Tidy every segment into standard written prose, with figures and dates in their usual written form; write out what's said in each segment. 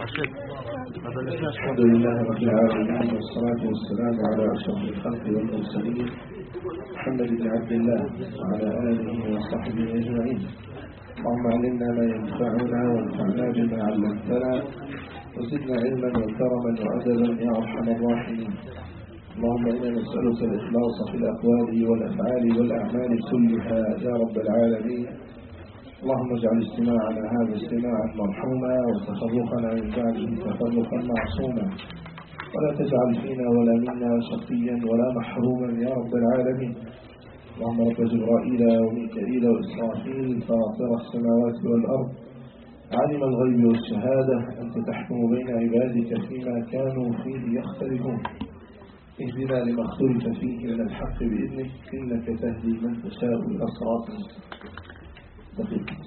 الحمد لله رب العالمين، والصلاة والسلام على أشرف الخلق والمرسلين محمد بن عبد الله وعلى آله وصحبه أجمعين. اللهم علمنا ما ينفعنا وانفعنا بما علمتنا وزدنا علما وكرما وأدبا يا أرحم الراحمين. اللهم إنا نسألك الإخلاص في الأقوال والأفعال والأعمال كلها يا رب العالمين. اللهم اجعل اجتماعنا هذا اجتماعا مرحوما وتفرقنا من بعده تفرقا معصوما، ولا تجعل فينا ولا منا شقيا ولا محروما يا رب العالمين. اللهم رب جبرائيل وميكائيل وإسرافيل فاطر السماوات والأرض عالم الغيب والشهادة، أنت تحكم بين عبادك فيما كانوا فيه يختلفون. اهدنا لما اختلف فيه من الحق بإذنك، إنك تهدي من تشاء إلى صراط مستقيم.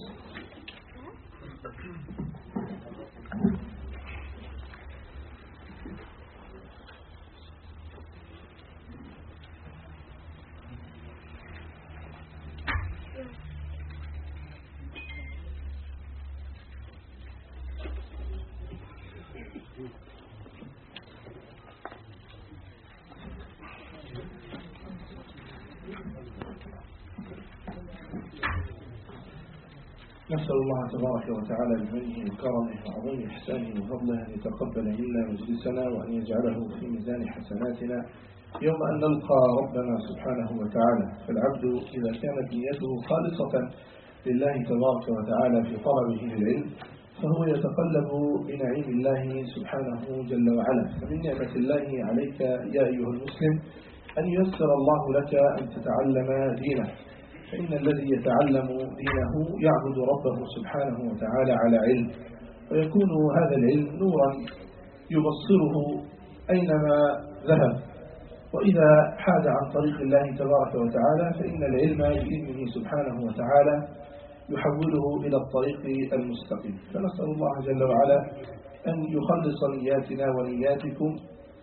نسأل الله تبارك وتعالى بمنه وكرمه وعظيم إحسانه وفضله أن يتقبل منا مجلسنا وأن يجعله في ميزان حسناتنا يوم أن نلقى ربنا سبحانه وتعالى. فالعبد إذا كانت نيته خالصة لله تبارك وتعالى في طلبه للعلم فهو يتقلب بنعيم الله سبحانه جل وعلا. فمن نعمة الله عليك يا أيها المسلم أن ييسر الله لك أن تتعلم دينه، فإن الذي يتعلم دينه يعبد ربه سبحانه وتعالى على علم، ويكون هذا العلم نورا يبصره أينما ذهب. وإذا حاد عن طريق الله تبارك وتعالى فإن العلم بإذنه سبحانه وتعالى يحوله إلى الطريق المستقيم. فنسأل الله جل وعلا أن يخلص نياتنا ونياتكم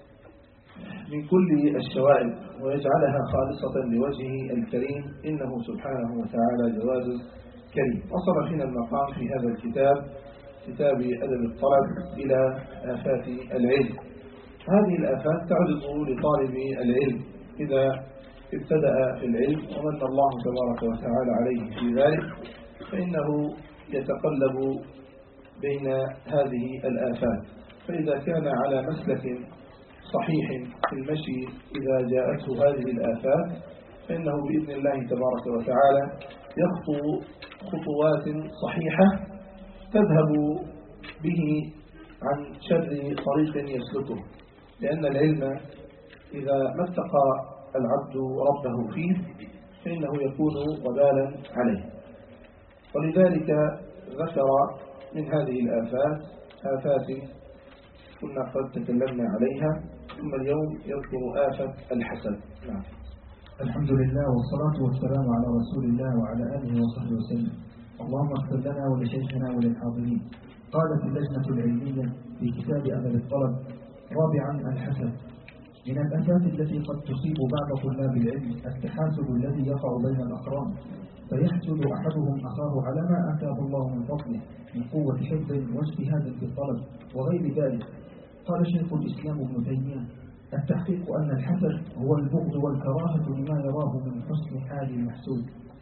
من كل الشوائب ويجعلها خالصة لوجهه الكريم، إنه سبحانه وتعالى جواد كريم. وصل فينا المقام في هذا الكتاب، كتاب أدب الطلب، إلى آفات العلم. هذه الآفات تعرض لطالب العلم إذا ابتدأ في العلم ومن الله تبارك وتعالى عليه في ذلك، فإنه يتقلب بين هذه الآفات. فإذا كان على مسلك صحيح في المشي إذا جاءته هذه الآفات فإنه بإذن الله تبارك وتعالى يخطو خطوات صحيحة تذهب به عن شر طريق يسلكه، لأن العلم إذا ما اتقى العبد ربه فيه فإنه يكون وبالا عليه. ولذلك ذكر من هذه الآفات آفات كنا قد تكلمنا عليها، ثم اليوم يذكر آفة الحسد. نعم. الحمد لله والصلاة والسلام على رسول الله وعلى آله وصحبه وسلم. اللهم اغفر لنا ولشيخنا وللحاضرين. قالت اللجنة العلمية في كتاب أدب الطلب: رابعا، الحسد. من الآفات التي قد تصيب بعض طلاب العلم التحاسد الذي يقع بين الأقران، فيحسد أحدهم أخاه على ما آتاه الله من فضله من قوة حفظ واجتهاد في الطلب وغير ذلك. قال شيخ الإسلام ابن تيمية: التحقيق أن الحسد هو البغض والكراهة لما يراه من حسن حال المحسود.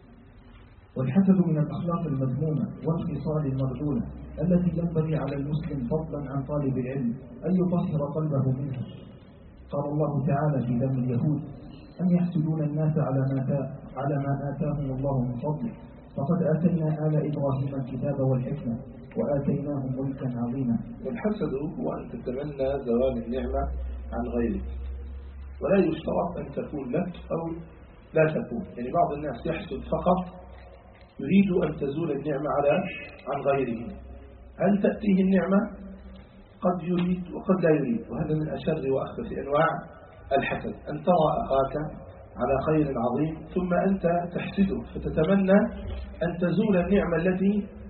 والحسد من الأخلاق المذمومة والخصال المردودة التي ينبغي على المسلم فضلا عن طالب العلم أن يطهر قلبه منها. قال الله تعالى في ذم اليهود: أن يحسدون الناس على ما آتاهم الله من فضله، فقد آتينا آل إبراهيم الكتاب والحكمة وآتيناهم ملكا عظيما. والحسد هو أن تتمنى زوال النعمة عن غيرك، ولا يشترط أن تكون لك أو لا تكون. يعني بعض الناس يحسد فقط يريد أن تزول النعمة عن غيره. هل تأتيه النعمة؟ قد يريد وقد لا يريد، وهذا من أشر وأخبث أنواع الحسد. أن ترى أخاك على خير عظيم ثم أنت تحسده فتتمنى أن تزول النعمة التي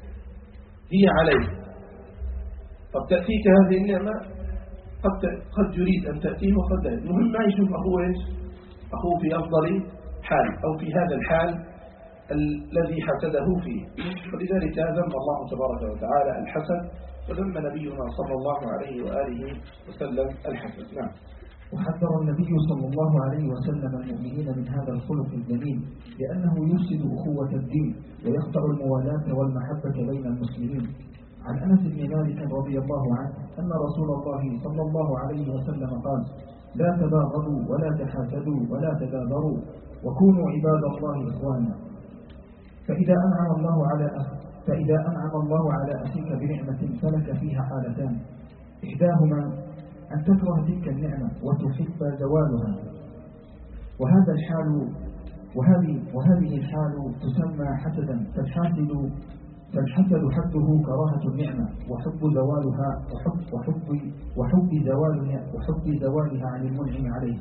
هي عليه. قد تأتيك هذه النعمة، قد يريد أن تأتيه وقد لا. المهم ما يشوف أخوه في أفضل حال أو في هذا الحال الذي حسده فيه. ولذلك ذم الله تبارك وتعالى الحسد وذم نبينا صلى الله عليه وآله وسلم الحسد. نعم. وحذر النبي صلى الله عليه وسلم المؤمنين من هذا الخلق الذميم لأنه يفسد أخوة الدين ويقطع الموالاة والمحبة بين المسلمين. عن أنس بن مالك رضي الله عنه أن رسول الله صلى الله عليه وسلم قال: لا تباغضوا ولا تحاسدوا ولا تدابروا وكونوا عباد الله إخوانا. فإذا أنعم الله على أخيك بنعمة فلك فيها حالتان: إحداهما أن تكره تلك النعمة وتحب زوالها، وهذه الحال تسمى حسدا، فالحسد حده كراهة النعمة وحب زوالها وحب زوالها عن المنعم عليه.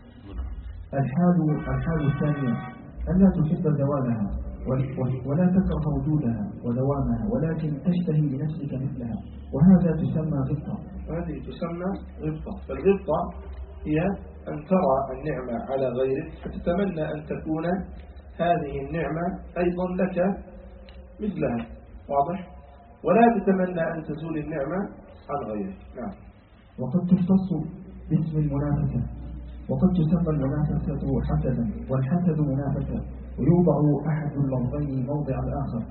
الحال الثانية أن لا تحب زوالها ولا تكره وجودها ودوامها، ولكن تشتهي لنفسك مثلها، وهذا تسمى غبطة. وهذه تسمى غبطة. فالغبطة هي أن ترى النعمة على غيرك فتتمنى أن تكون هذه النعمة أيضا لك مثلها، واضح؟ ولا تتمنى أن تزول النعمة عن غيرك. نعم. وقد تختص باسم المنافسة، وقد تسمى المنافسة حسدا، والحسد منافسة، ويوضع أحد اللفظين موضع الآخر،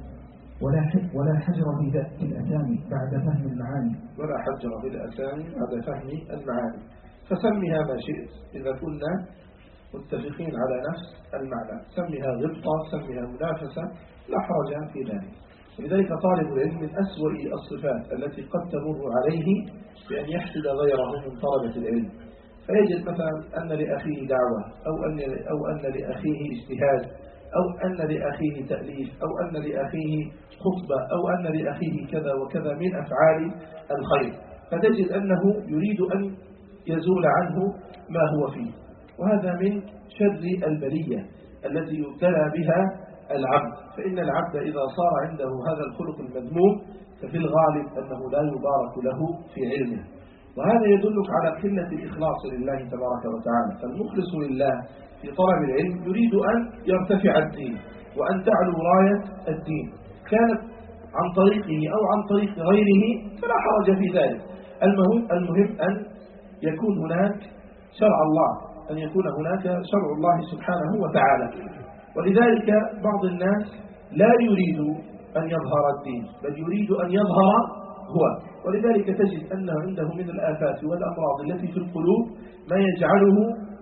ولا حجر في الأسامي بعد فهم المعاني. ولا حجر في الأسامي بعد فهم المعاني. فسمها ما شئت إذا كنا متفقين على نفس المعنى، سمها غبطة، سمها منافسة، لا حرج في ذلك. ولذلك طالب العلم من أسوأ الصفات التي قد تمر عليه بأن يحسد غيره من طلبة العلم، فيجد مثلا أن لأخيه دعوة أو أن لأخيه اجتهاد أو أن لأخيه تأليف أو أن لأخيه خطبة أو أن لأخيه كذا وكذا من أفعال الخير، فتجد أنه يريد أن يزول عنه ما هو فيه. وهذا من شر البلية التي يبتلى بها العبد. فإن العبد إذا صار عنده هذا الخلق المذموم ففي الغالب أنه لا يبارك له في علمه. وهذا يدلك على قلة الإخلاص لله تبارك وتعالى. فالمخلص لله في طلب العلم يريد أن يرتفع الدين وأن تعلو راية الدين، كانت عن طريقه أو عن طريق غيره فلا حرج في ذلك. المهم أن يكون هناك شرع الله، أن يكون هناك شرع الله سبحانه وتعالى. ولذلك بعض الناس لا يريد أن يظهر الدين بل يريد أن يظهر هو، ولذلك تجد أنه عنده من الآفات والأمراض التي في القلوب ما يجعله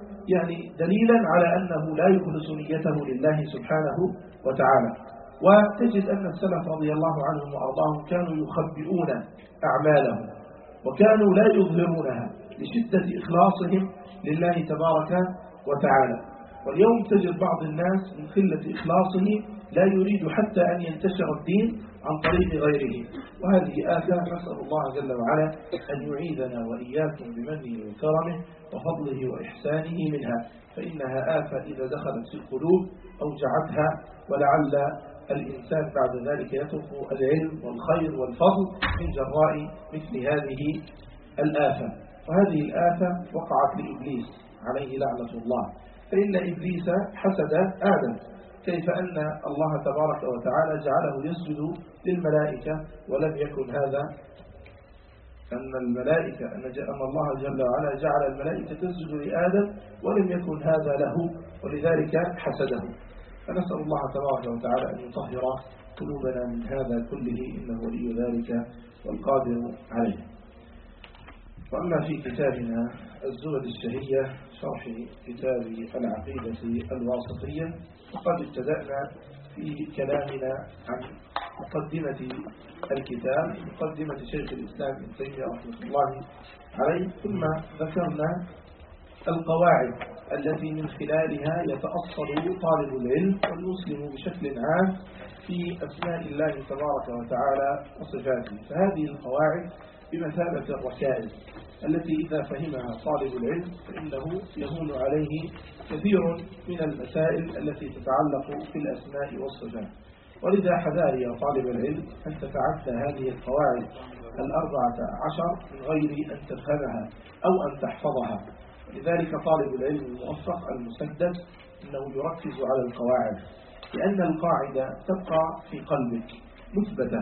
دليلا على أنه لا يخلص نيته لله سبحانه وتعالى. وتجد أن السلف رضي الله عنهم وأرضاهم كانوا يخبئون أعمالهم وكانوا لا يظهرونها لشدة إخلاصهم لله تبارك وتعالى. واليوم تجد بعض الناس من قلة إخلاصه لا يريد حتى أن ينتشر الدين عن طريق غيره، وهذه آفة نسأل الله جل وعلا أن يعيذنا وإياكم بمنه وكرمه وفضله وإحسانه منها، فإنها آفة إذا دخلت في القلوب أوجعتها، ولعل الإنسان بعد ذلك يترك العلم والخير والفضل من جراء مثل هذه الآفة. وهذه الآفة وقعت لإبليس عليه لعنة الله، فإن إبليس حسد آدم، كيف أن الله تبارك وتعالى جعله يسجد للملائكة ولم يكن هذا، أن الله جل وعلا جعل الملائكة تسجد لآدم ولم يكن هذا له، ولذلك حسده. فنسأل الله تبارك وتعالى أن يطهر قلوبنا من هذا كله، إنه ولي ذلك والقادر عليه. وأما في كتابنا الزبد الشهية شرح كتاب العقيدة الواسطية، فقد ابتدأنا في كلامنا عن مقدمة الكتاب، مقدمة شيخ الإسلام ابن تيمية رحمة الله عليه، ثم ذكرنا القواعد التي من خلالها يتأصل طالب العلم والمسلم بشكل عام في أسماء الله تبارك وتعالى وصفاته. فهذه القواعد بمثابة الركائز التي إذا فهمها طالب العلم فإنه يهون عليه كثير من المسائل التي تتعلق في الأسماء والصفات. ولذا حذاري يا طالب العلم أن تتعدى هذه القواعد 14 من غير أن تفهمها أو أن تحفظها. لذلك طالب العلم الموفق المسدد أنه يركز على القواعد، لأن القاعدة تبقى في قلبك مثبتة،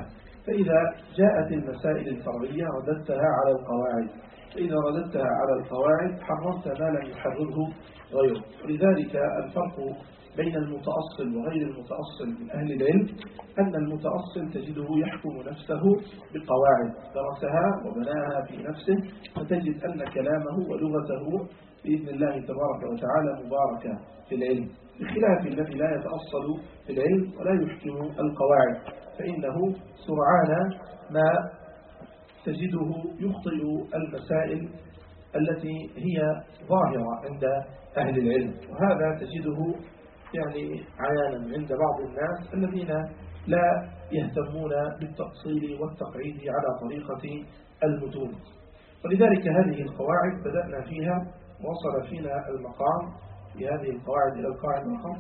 فإذا جاءت المسائل الفرعية رددتها على القواعد، فإذا رددتها على القواعد حرمت ما لم يحرره غيره. ولذلك الفرق بين المتأصل وغير المتأصل من أهل العلم أن المتأصل تجده يحكم نفسه بقواعد درسها وبناها في نفسه، فتجد أن كلامه ولغته بإذن الله تبارك وتعالى مباركة في العلم، بخلاف الذي لا يتأصل في العلم ولا يحكم القواعد، فإنه سرعان ما تجده يخطئ المسائل التي هي ظاهرة عند أهل العلم. وهذا تجده يعني عيانا عند بعض الناس الذين لا يهتمون بالتأصيل والتقعيد على طريقة المتون. ولذلك هذه القواعد بدأنا فيها، وصل فينا المقام في هذه القواعد إلى القاعدة رقم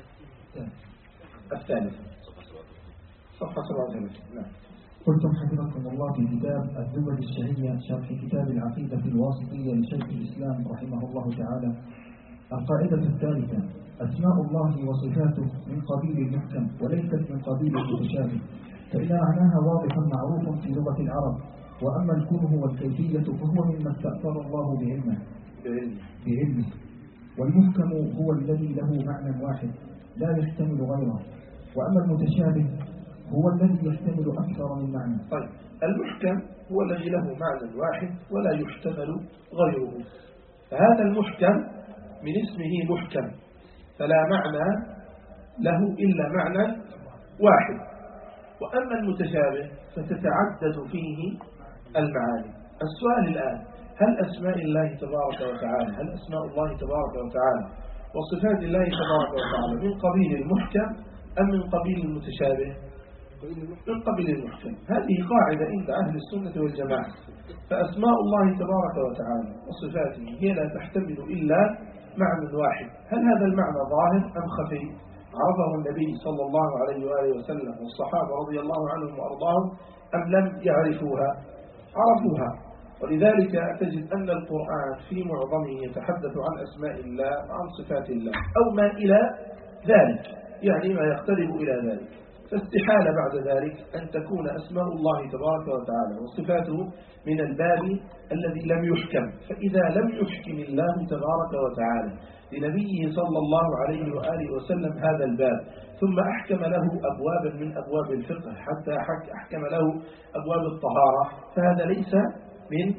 الثالثة صفحة 37. نعم. قلتم حفظكم الله في كتاب الدول الشهية شرح كتاب العقيدة الواسطية لشيخ الإسلام رحمه الله تعالى: القاعدة الثالثة: أسماء الله وصفاته من قبيل المحكم وليست من قبيل المتشابه، فإن معناها واضح معروف في لغة العرب، وأما الكونه والكيفية فهو مما استأثر الله بعلمه، والمحكم هو الذي له معنى واحد لا يحتمل غيره، وأما المتشابه هو الذي يحتمل أكثر من معنى. طيب، المحكم هو الذي له معنى واحد ولا يحتمل غيره، فهذا المحكم من اسمه محكم، فلا معنى له إلا معنى واحد. وأما المتشابه فتتعدد فيه المعاني. السؤال الآن: هل أسماء الله تبارك وتعالى، هل أسماء الله تبارك وتعالى وصفات الله تبارك وتعالى من قبيل المحكم أم من قبيل المتشابه؟ من قبيل المحكم. هذه قاعدة عند أهل السنة والجماعة. فأسماء الله تبارك وتعالى وصفاته هي لا تحتمل إلا معنى واحد. هل هذا المعنى ظاهر أم خفي؟ عرفه النبي صلى الله عليه وآله وسلم والصحابة رضي الله عنهم وأرضاهم أم لم يعرفوها؟ عرفوها. ولذلك تجد أن القرآن في معظمه يتحدث عن أسماء الله وعن صفات الله أو ما إلى ذلك، يعني ما يقترب إلى ذلك. فاستحال بعد ذلك أن تكون أسماء الله تبارك وتعالى وصفاته من الباب الذي لم يحكم. فإذا لم يحكم الله تبارك وتعالى لنبيه صلى الله عليه وآله وسلم هذا الباب، ثم أحكم له أبوابا من أبواب الفقه، حتى أحكم له أبواب الطهارة، فهذا ليس من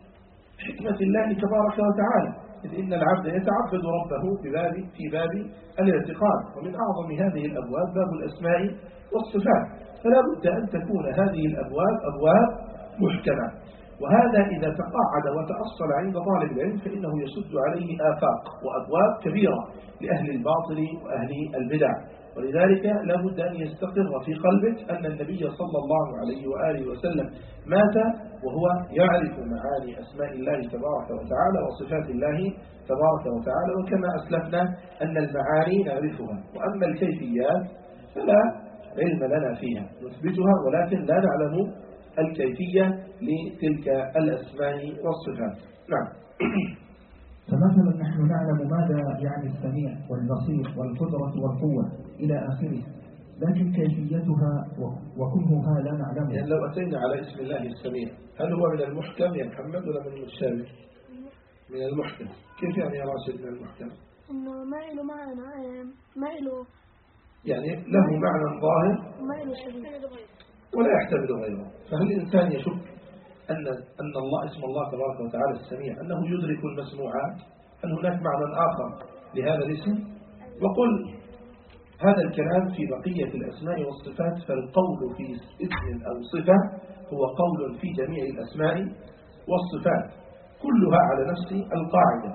حكمة الله تبارك وتعالى، إذ إن العبد يتعبد ربه في باب الاعتقاد، ومن أعظم هذه الأبواب باب الأسماء والصفات، فلا بد أن تكون هذه الأبواب أبواب محكمة. وهذا إذا تقاعد وتأصل عند طالب العلم فإنه يسد عليه آفاق وأبواب كبيرة لأهل الباطل وأهل البدع. ولذلك لا بد أن يستقر في قلبك أن النبي صلى الله عليه وآله وسلم مات وهو يعرف معاني أسماء الله تبارك وتعالى وصفات الله تبارك وتعالى، وكما أسلفنا أن المعاني نعرفها، وأما الكيفيات فلا علم لنا فيها، نثبتها ولكن لا نعلم الكيفية لتلك الأسماء والصفات. نعم. فمثلا نحن نعلم ماذا يعني السميع والبصير والقدرة والقوة إلى آخره، لكن كيفيتها وكنهها لا نعلمها. يعني لو أتينا على اسم الله السميع، هل هو من المحكم يا محمد ولا من المتشابه؟ من المحكم. كيف يعني يا راشد من المحكم؟ إنه ما له معنى، ما له يعني له معنى ظاهر ولا يحتمل غيره. فهل الإنسان يشك أن الله اسم الله تبارك وتعالى السميع أنه يدرك المسموعات؟ هل هناك معنى آخر لهذا الاسم؟ وقل هذا الكلام في بقية الأسماء والصفات، فالقول في اسم أو صفة هو قول في جميع الأسماء والصفات كلها على نفس القاعدة.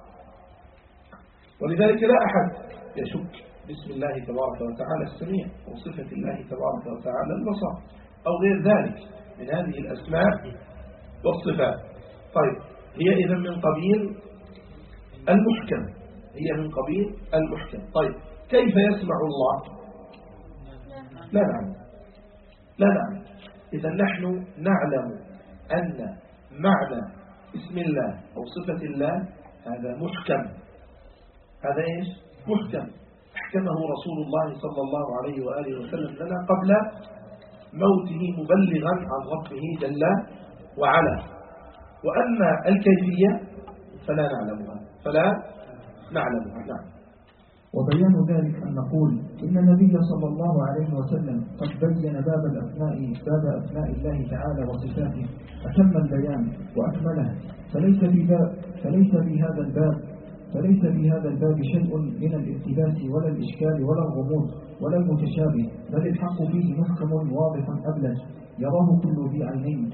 ولذلك لا أحد يشك باسم الله تبارك وتعالى السميع وصفة الله تبارك وتعالى البصر أو غير ذلك من هذه الأسماء والصفات. طيب، هي إذن من قبيل المحكم، هي من قبيل المحكم. طيب، كيف يسمع الله؟ لا نعلم، لا نعلم. إذا نحن نعلم أن معنى اسم الله أو صفة الله هذا محكم. هذا إيش؟ محكم، أحكمه رسول الله صلى الله عليه وآله وسلم لنا قبل موته مبلغا عن ربه جل وعلا. وأما الكيفية فلا نعلمها. نعم. وبيان ذلك أن نقول إن النبي صلى الله عليه وسلم قد بين باب أسماء الله تعالى وصفاته أتم البيان وأكمله، فليس في هذا الباب شيء من الالتباس ولا الإشكال ولا الغموض ولا المتشابه، بل الحق فيه محكم واضح أبلج يراه كل ذي عينين،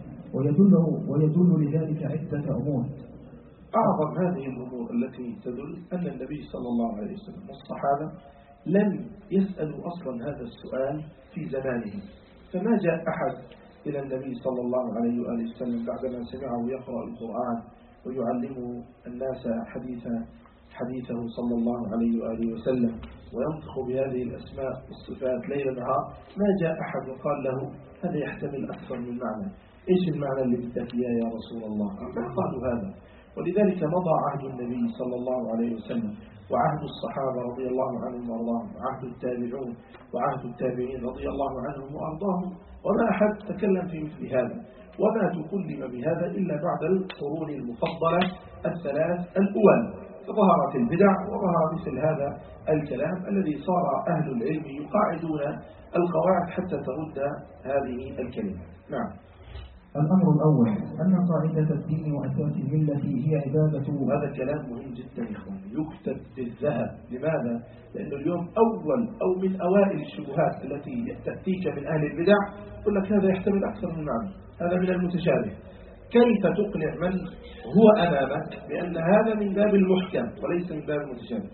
ويدل لذلك عدة أمور. أعظم هذه الأمور التي تدل أن النبي صلى الله عليه وسلم والصحابة لم يسألوا أصلا هذا السؤال في زمانه، فما جاء أحد إلى النبي صلى الله عليه وآله وسلم بعدما سمعه يقرأ القرآن ويعلم الناس حديثه صلى الله عليه وآله وسلم وينطق بهذه الأسماء والصفات ليل نهار، ما جاء أحد وقال له هذا يحتمل أكثر من معنى، إيش المعنى اللي بدك إياه يا رسول الله؟ قالوا هذا. ولذلك مضى عهد النبي صلى الله عليه وسلم وعهد الصحابة رضي الله عنهم وأرضاهم وعهد التابعون وعهد التابعين رضي الله عنهم وأرضاهم، وما أحد تكلم في مثل هذا، وما تكلم بهذا إلا بعد القرون المفضلة الثلاث الأول، فظهرت البدع وظهر مثل هذا الكلام الذي صار أهل العلم يقاعدون القواعد حتى ترد هذه الكلمة. نعم. الأمر الأول أن قاعدة الدين وأساس الملة هي عبادة. وهذا كلام مهم جدا يا إخواني، يكتب بالذهب. لماذا؟ لأنه اليوم أو من أوائل الشبهات التي تأتيك من أهل البدع يقول لك هذا يحتمل أكثر من معنى، هذا من المتشابه. كيف تقنع من هو أمامك بأن هذا من باب المحكم وليس من باب المتشابه؟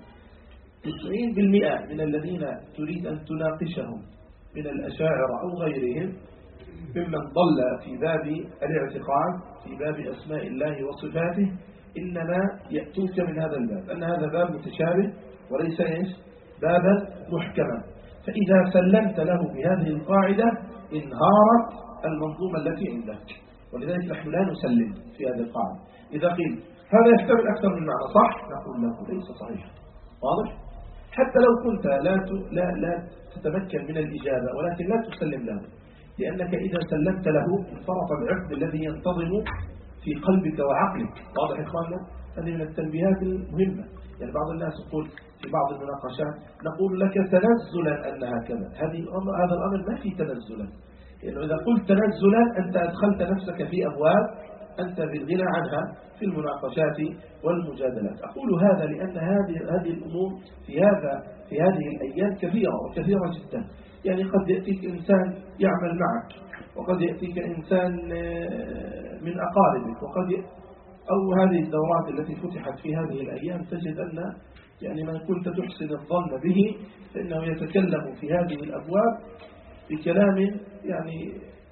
90% من الذين تريد أن تناقشهم من الأشاعرة أو غيرهم ممن ضل في باب الاعتقاد في باب أسماء الله وصفاته إنما يأتوك من هذا الباب، أن هذا باب متشابه وليس بابا محكما. فإذا سلمت له بهذه القاعدة انهارت المنظومة التي عندك، ولذلك نحن لا نسلم في هذه القاعدة. إذا قيل هذا يحتمل أكثر من معنى صح، نقول له ليس صحيح. واضح؟ حتى لو كنت لا تتمكن من الإجابة ولكن لا تسلم له، لأنك إذا سلمت له انفرط العقد الذي ينتظم في قلبك وعقلك. واضح يا إخواننا؟ هذه من التنبيهات المهمة. يعني بعض الناس يقول في بعض المناقشات نقول لك تنزلا أنها كذا، هذا الأمر ما فيه تنزلا، لأنه إذا قلت تنزلا أنت أدخلت نفسك في أبواب أنت بالغنى عنها في المناقشات والمجادلات. أقول هذا لأن هذه الأمور في هذه الأيام كثيرة جدا. يعني قد يأتيك إنسان يعمل معك، وقد يأتيك إنسان من أقاربك، أو هذه الدورات التي فتحت في هذه الأيام تجد أن يعني من كنت تحسن الظن به فإنه يتكلم في هذه الأبواب بكلام يعني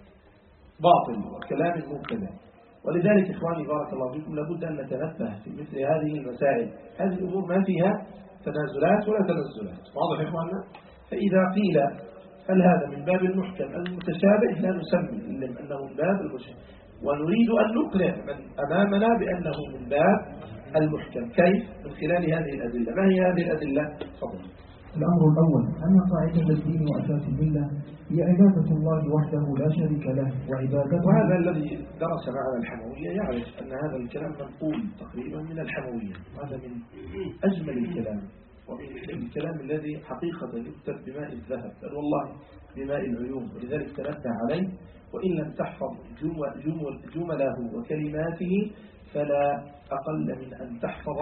باطل وكلام مبتدع. ولذلك إخواني بارك الله فيكم لابد أن نتنبه في مثل هذه المسائل. هذه الأمور ما فيها تنازلات ولا تنزلات. واضح يا إخواننا؟ فإذا قيل هل هذا من باب المحكم المتشابه لا نسمي أنه من باب المشابه، ونريد أن نقنع من أمامنا بأنه من باب المحكم. كيف؟ من خلال هذه الأدلة. ما هي هذه الأدلة؟ تفضل. الأمر الأول أن قاعدة الدين وأساس الملة هي عبادة الله وحده لا شريك له وعبادته. وهذا الذي درس معنا الحموية يعرف أن هذا الكلام منقول تقريبا من الحموية، وهذا من أجمل الكلام ومن الكلام الذي حقيقة يكتب بماء الذهب، بل والله بماء العيون. ولذلك تنبه عليه، وإن لم تحفظ جمله وكلماته فلا أقل من أن تحفظ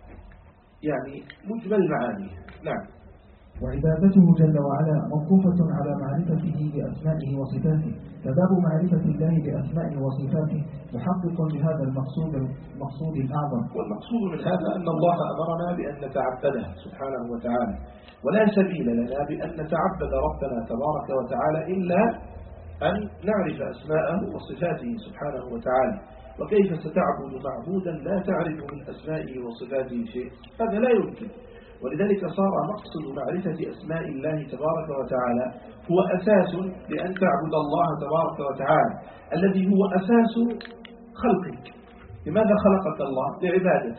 يعني مجمل معانيه. نعم. وعبادته جل وعلا موقوفة على معرفته بأسمائه وصفاته، فباب معرفة الله بأسمائه وصفاته محقق لهذا المقصود الأعظم. والمقصود من هذا أن الله أمرنا بأن نتعبده سبحانه وتعالى، ولا سبيل لنا بأن نتعبد ربنا تبارك وتعالى إلا أن نعرف أسماءه وصفاته سبحانه وتعالى. وكيف ستعبد معبودا لا تعرف من أسمائه وصفاته شيء؟ هذا لا يمكن. ولذلك صار مقصد معرفة أسماء الله تبارك وتعالى هو أساس لأن تعبد الله تبارك وتعالى الذي هو أساس خلقك. لماذا خلقك الله؟ لعبادته.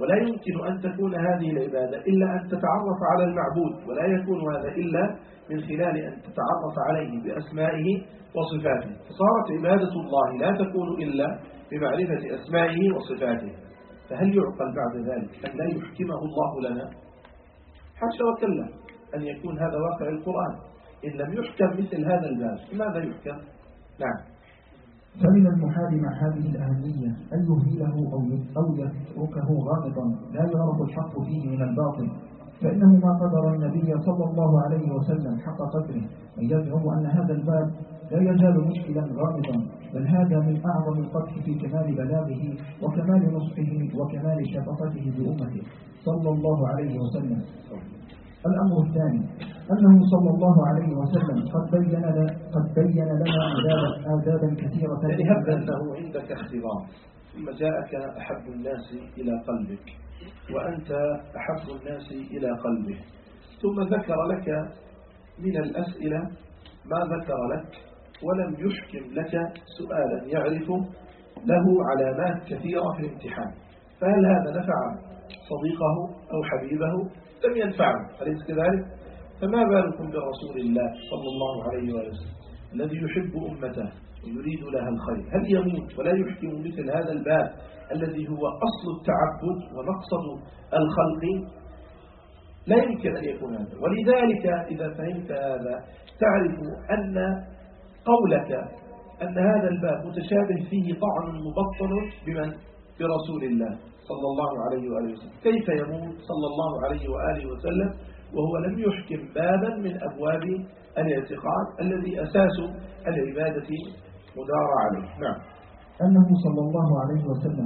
ولا يمكن أن تكون هذه العبادة إلا أن تتعرف على المعبود، ولا يكون هذا إلا من خلال أن تتعرف عليه بأسمائه وصفاته. فصارت عبادة الله لا تكون إلا بمعرفة أسمائه وصفاته. فهل يعقل بعد ذلك أن لا يحكمه الله لنا؟ حاشا وكلا أن يكون هذا واقع القرآن. إن لم يحكم مثل هذا الباب ماذا يحكم؟ نعم. فمن المحال مع هذه الأهمية أن يهمله أو يتركه غامضا لا يعرف الحق فيه من الباطل، فإنه ما قدر النبي صلى الله عليه وسلم حق قدره أن يزعم أن هذا الباب لا يزال مشكلا غامضا، بل هذا من أعظم القدح في كمال بلاغه وكمال نصحه وكمال شفقته بأمته صلى الله عليه وسلم. الأمر الثاني أنه صلى الله عليه وسلم قد بين لنا آدابا كثيرة. يعني هب أنه عندك اختبار ثم جاءك أحب الناس إلى قلبك وأنت أحب الناس إلى قلبه، ثم ذكر لك من الأسئلة ما ذكر لك ولم يحكم لك سؤالا يعرف له علامات كثيرة في الامتحان، فهل هذا نفع صديقه أو حبيبه؟ لم ينفعه، أليس كذلك؟ فما بالكم برسول الله صلى الله عليه وسلم الذي يحب أمته ويريد لها الخير؟ هل يموت ولا يحكم مثل هذا الباب الذي هو أصل التعبد ومقصد الخلق؟ لا يمكن أن يكون هذا. ولذلك إذا فهمت هذا تعرف أن قولك أن هذا الباب متشابه فيه طعن مبطن بمن؟ برسول الله صلى الله عليه وآله وسلم. كيف يموت صلى الله عليه وآله وسلم وهو لم يحكم بابا من أبواب الاعتقاد الذي أساس العبادة مدار عليه؟ نعم. أنه صلى الله عليه وسلم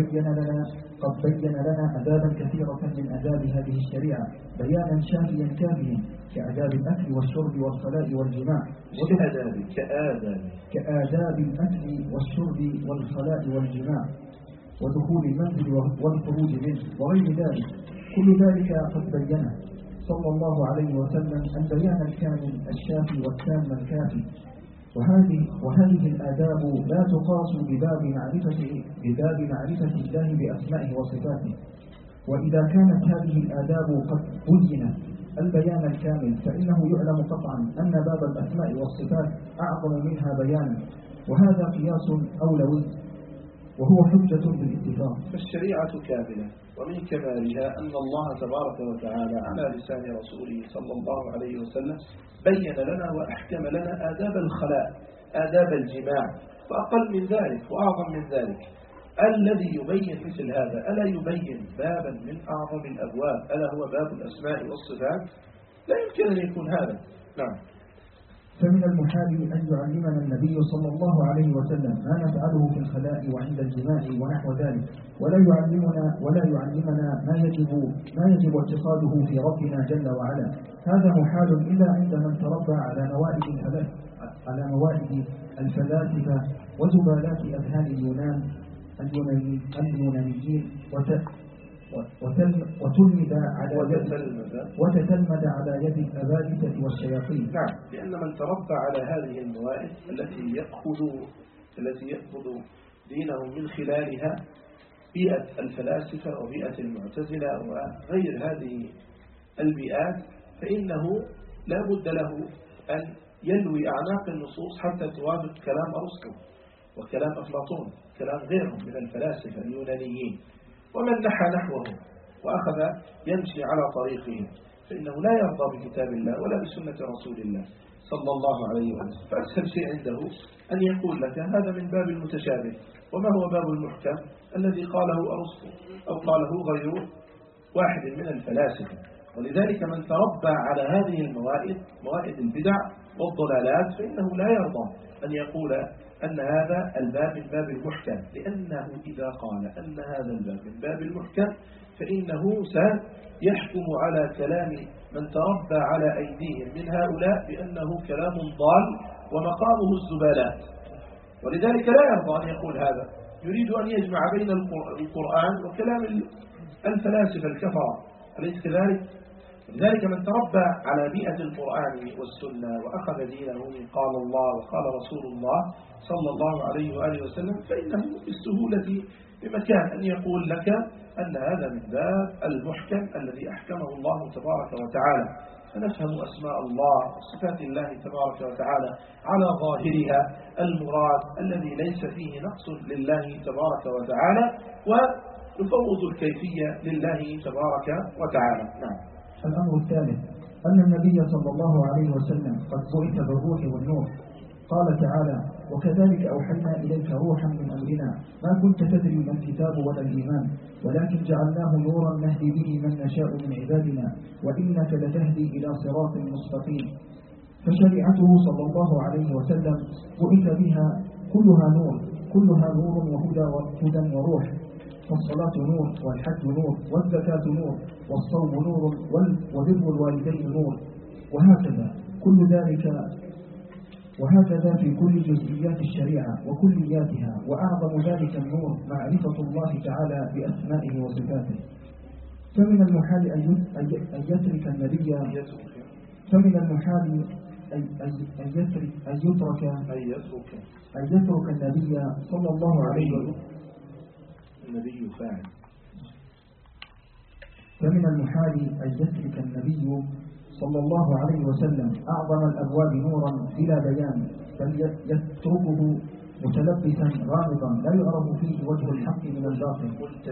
قد بين لنا آدابا كثيرة من آداب هذه الشريعة بيانا شافيا كافيا كآداب الأكل والشرب والخلاء والجماع. كآداب الأكل والشرب والخلاء والجماع ودخول المنزل والخروج منه وغير ذلك. كل ذلك قد بينه صلى الله عليه وسلم البيان الكامل الشافي والتام الكافي. وهذه الآداب لا تقاس بباب معرفة الله بأسمائه وصفاته. وإذا كانت هذه الآداب قد بينت البيان الكامل فإنه يعلم قطعا أن باب الأسماء والصفات أعظم منها بيانا، وهذا قياس أولوي وهو حجة بالاتفاق. فالشريعة كاملة، ومن كمالها أن الله تبارك وتعالى على لسان رسوله صلى الله عليه وسلم بين لنا وأحكم لنا آداب الخلاء، آداب الجماع، وأقل من ذلك وأعظم من ذلك. الذي يبين مثل هذا ألا يبين بابا من أعظم الأبواب ألا هو باب الأسماء والصفات؟ لا يمكن أن يكون هذا. نعم. فمن المحال أن يعلمنا النبي صلى الله عليه وسلم ما نفعله في الخلاء وعند الجماع ونحو ذلك، ولا يعلمنا ما يجب اعتقاده في ربنا جل وعلا. هذا محال إلا عند من تربى على موائد الفلاسفة وزبالات أذهان اليونانيين وتتلمذ على يد الأبالسة والشياطين. نعم، لأن من تربى على هذه الموائد التي يأخذ دينهم من خلالها بيئة الفلاسفة وبيئة المعتزلة وغير هذه البيئات، فإنه لا بد له أن يلوي أعناق النصوص حتى توافق كلام أرسطو وكلام أفلاطون، كلام غيرهم من الفلاسفة اليونانيين. ومن نحى نحوهم وأخذ يمشي على طريقهم فإنه لا يرضى بكتاب الله ولا بسنة رسول الله صلى الله عليه وسلم. فأسهل شيء عنده أن يقول لك هذا من باب المتشابه. وما هو باب المحكم الذي قاله أرسطو أو قاله غير واحد من الفلاسفة؟ ولذلك من تربى على هذه الموائد، موائد البدع والضلالات، فإنه لا يرضى أن يقول أن هذا الباب من باب المحكم، لأنه إذا قال أن هذا الباب من باب المحكم فإنه سيحكم على كلام من تربى على أيديهم من هؤلاء بأنه كلام ضال ومقامه الزبالات. ولذلك لا يرضى أن يقول هذا، يريد أن يجمع بين القرآن وكلام الفلاسفة الكفرة، أليس كذلك؟ لذلك من تربى على بيئة القرآن والسنة وأخذ دينه من قال الله وقال رسول الله صلى الله عليه وآله وسلم، فإنه بالسهولة بمكان أن يقول لك أن هذا من باب المحكم الذي أحكمه الله تبارك وتعالى، فنفهم أسماء الله وصفات الله تبارك وتعالى على ظاهرها المراد الذي ليس فيه نقص لله تبارك وتعالى، ونفوض الكيفية لله تبارك وتعالى. نعم. الأمر الثالث أن النبي صلى الله عليه وسلم قد بعث بالروح والنور. قال تعالى: وكذلك أوحينا إليك روحا من أمرنا ما كنت تدري ما الكتاب ولا الإيمان ولكن جعلناه نورا نهدي به من نشاء من عبادنا وإنك لتهدي إلى صراط مستقيم. فشريعته صلى الله عليه وسلم بعث بها كلها نور وهدى وروح. فالصلاة نور، والحج نور، والزكاة نور، والصوم نور، وبر الوالدين نور، وهكذا في كل جزئيات الشريعة وكلياتها. وأعظم ذلك النور معرفة الله تعالى بأسمائه وصفاته. فمن المحال أن يترك النبي النبي صلى الله عليه وسلم النبي فاعل. فمن المحال أن يترك النبي صلى الله عليه وسلم أعظم الأبواب نورا بلا بيان، بل يتركه متلبسا غامضا لا يعرف فيه وجه الحق من الباطل.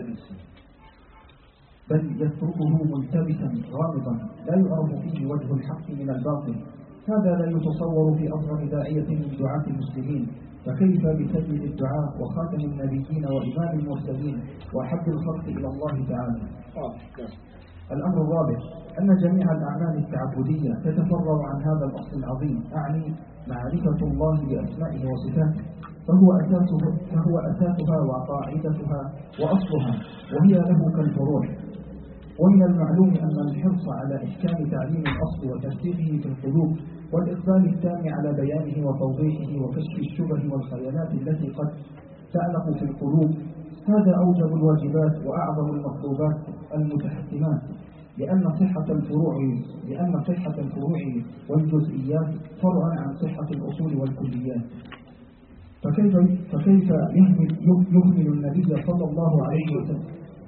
هذا لا يتصور في أصغر داعية من دعاة المسلمين، فكيف بسيد الدعاء وخاتم النبيين وإمام المرسلين وأحب الخلق إلى الله تعالى. الأمر الرابع أن جميع الأعمال التعبدية تتفرع عن هذا الأصل العظيم، أعني معرفة الله بأسمائه وصفاته، فهو أساسها وقاعدتها وأصلها، وهي له كالفروع. ومن المعلوم أن الحرص على إحكام تعليم الأصل وترسيخه في القلوب والإقبال التام على بيانه وتوضيحه وكشف الشبه والخيالات التي قد تعلق في القلوب، هذا أوجب الواجبات وأعظم المطلوبات المتحتمات، لأن صحة الفروع والجزئيات فرع عن صحة الأصول والكليات. فكيف يهمل النبي صلى الله عليه وسلم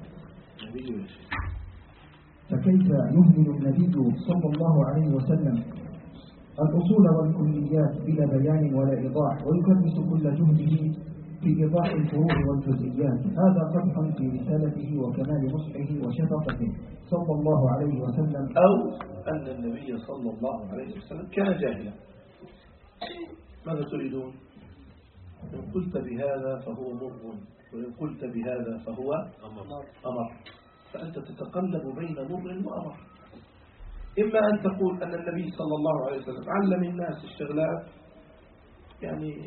الأصول والكليات بلا بيان ولا إيضاح، ويكرس كل جهده في إيضاح الفروع والجزئيات؟ هذا قدح في رسالته وكمال نصحه وشفقته صلى الله عليه وسلم. أو أن النبي صلى الله عليه وسلم كان جاهلا. ماذا تريدون؟ إن قلت بهذا فهو مر، وإن قلت بهذا فهو أمر، فأنت تتقلب بين مر وأمر. إما أن تقول أن النبي صلى الله عليه وسلم علم الناس الشغلات، يعني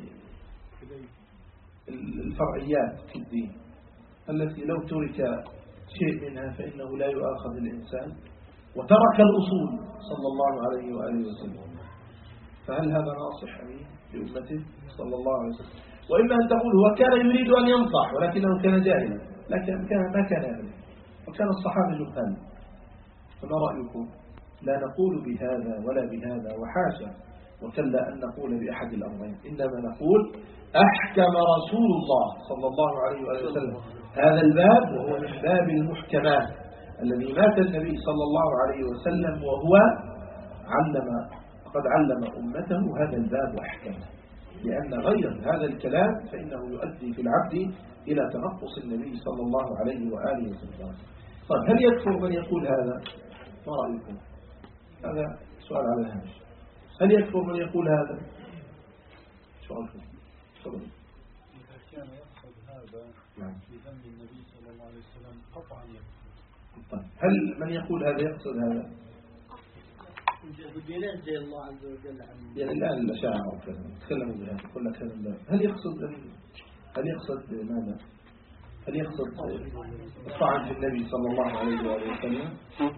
الفرعيات في الدين التي لو ترك شيء منها فإنه لا يؤاخذ الإنسان، وترك الأصول صلى الله عليه وآله وسلم، فهل هذا ناصح لأمته صلى الله عليه وسلم؟ وإما أن تقول هو كان يريد أن ينصح ولكنه كان جاهلا، لكن ما كان يعمل، وكان الصحابة جهال. فما رأيكم؟ لا نقول بهذا ولا بهذا، وحاشا وكلا أن نقول بأحد الأمرين، إنما نقول أحكم رسول الله صلى الله عليه وآله وسلم هذا الباب، وهو من باب المحكمات الذي مات النبي صلى الله عليه وسلم وهو قد علم أمته هذا الباب وأحكمه، لأن غير هذا الكلام فإنه يؤدي في العبد إلى تنقص النبي صلى الله عليه وآله وسلم. طيب، هل يكفر من يقول هذا؟ ما رأيكم؟ هذا سؤال على الهامش. هل يكفر من يقول هذا؟ سؤالكم. تفضل. إذا كان يقصد هذا في ذم النبي صلى الله عليه وسلم قطعا يكفر. طيب، هل من يقول هذا يقصد هذا؟ ينزل الله عز وجل عن يعني الآن الأشاعرة وكذا تكلموا بهذا، يقول لك هذا هل يقصد ماذا؟ هل يقصد الطعن في النبي صلى الله عليه وآله وسلم؟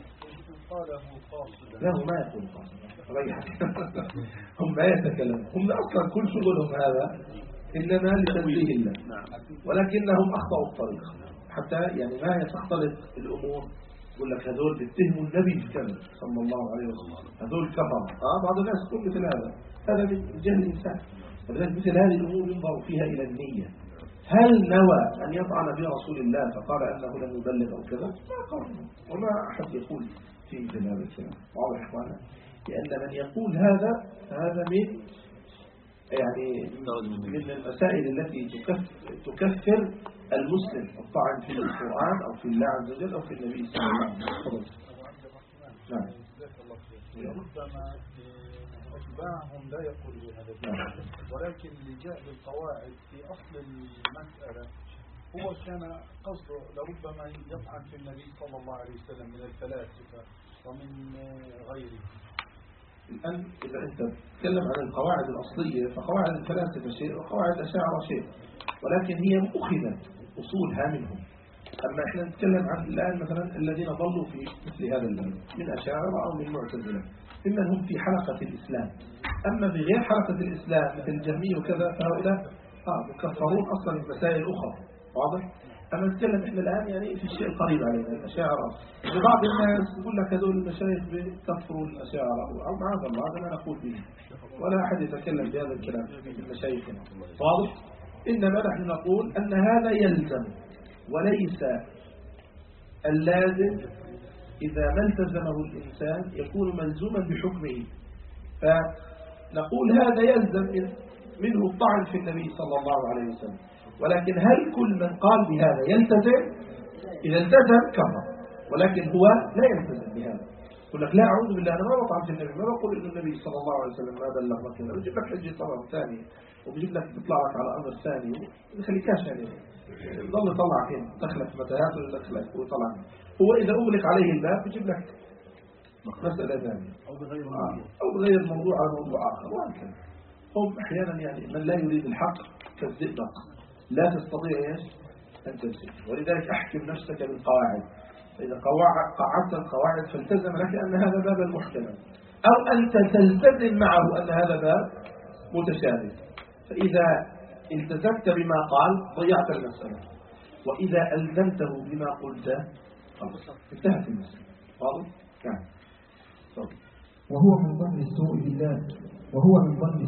لا، هو ما يقول قاصدا، ريحك. هم ما يتكلمون، هم أصلا كل شغلهم هذا إنما لتنزيه الله، ولكنهم أخطأوا الطريق حتى يعني ما يتختلط الأمور. يقول لك هذول بيتهموا النبي الكامل صلى الله عليه وسلم، هذول كفر. بعض الناس يقول مثل هذا من جهل الإنسان. فلذلك مثل هذه الأمور ينظر فيها إلى النية، هل نوى أن يطعن برسول الله فقال أنه لم يبلغ أو كذا؟ ما قال، وما أحد يقول في مثل هذا الكلام. واضح إخوانا؟ لأن من يقول هذا من المسائل التي تكفر المسلم، الطعن في القرآن أو في الله عز وجل أو في النبي صلى الله عليه وسلم. نعم. ربما أتباعهم لا يقولون هذا الكلام، ولكن لجأ بالقواعد في أصل المسألة هو كان قصده لربما يطعن في النبي صلى الله عليه وسلم من الفلاسفة ومن غيره. الآن إذا أنت تتكلم عن القواعد الأصلية فقواعد الفلاسفة شيء وقواعد الأشاعرة شيء، ولكن هي أخذت أصولها منهم. أما إحنا نتكلم عن الآن مثلا الذين ضلوا في مثل هذا الباب من أشاعرة أو من معتزلة ممن هم في حلقة الإسلام. أما في غير حلقة الإسلام مثل الجهمية وكذا فهؤلاء مكفرون أصلا في مسائل أخرى. واضح؟ أما نتكلم إحنا الآن يعني في الشيء القريب علينا الأشاعرة. بعض الناس يقول لك هذول المشايخ بكفروا الأشاعرة أو معاذ الله، هذا ما نقول به ولا أحد يتكلم بهذا الكلام في مشايخنا. واضح؟ إنما نحن نقول أن هذا يلزم وليس اللازم. إذا ما التزمه الإنسان يكون ملزوما بحكمه، فنقول هذا يلزم منه الطعن في النبي صلى الله عليه وسلم. ولكن هل كل من قال بهذا يلتزم؟ إذا التزم كفر، ولكن هو لا يلتزم بهذا. يقول لك لا أعوذ بالله أنا ما بطعن في النبي، ما بقول إن النبي صلى الله عليه وسلم ما بلغ كذا، بجيب لك حجة طبعا ثانية وبجيب لك بيطلع لك على أمر ثاني ويخليكاش يعني يضل يطلع فين دخلك متاهات ولا دخلك ويطلع. هو إذا أغلق عليه الباب بيجيب لك مسألة ثانية أو بغير الموضوع على موضوع آخر. وهكذا هم أحيانا يعني من لا يريد الحق كالزئبق لا تستطيع إيش أن تمسك. ولذلك أحكم نفسك بالقواعد. إذا قعدت القواعد فالتزم لك أن هذا باب المحتمل، أو أنت تلتزم معه أن هذا باب متشابه. فإذا التزمت بما قال ضيعت المسألة، وإذا ألزمته بما قلت خلاص انتهت المسألة. واضح؟ نعم. وهو من ظن السوء بالله، وهو من ظن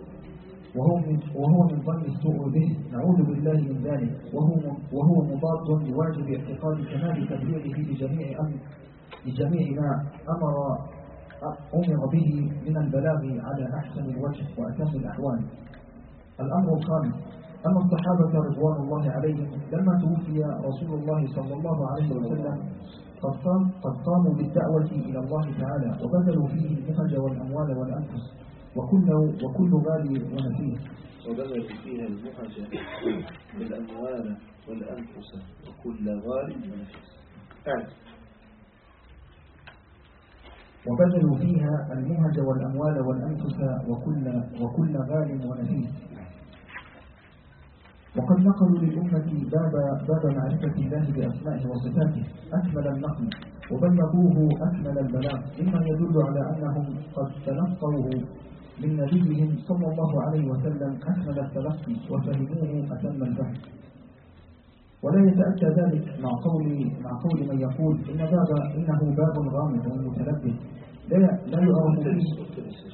السوء به، نعوذ بالله من ذلك. وهو مضاد لواجب اعتقاد كمال تبليغه لجميع ما أمر به من البلاغ على أحسن الوجه وأتم الأحوال. الأمر الخامس: أما الصحابة رضوان الله عليهم لما توفي رسول الله صلى الله عليه وسلم قد قاموا بالدعوة إلى الله تعالى وبذلوا فيه المهج والأموال والأنفس وكل غالي ونفيس. وبذلوا فيها المهج والأموال والأنفس وكل غالي ونفيس. وبذلوا فيها المهج والأموال والأنفس وكل غال ونفيس. وقد نقلوا للأمة باب معرفة الله بأسمائه وصفاته أكمل النقل، وبلغوه أكمل البلاغ، مما يدل على أنهم قد تلقوه من نبيهم صلى الله عليه وسلم أكمل التلقي وفهموه أتم الفهم. ولا يتأتى ذلك مع قول من يقول إنه باب غامض ومتلبس لا يعرف فيه.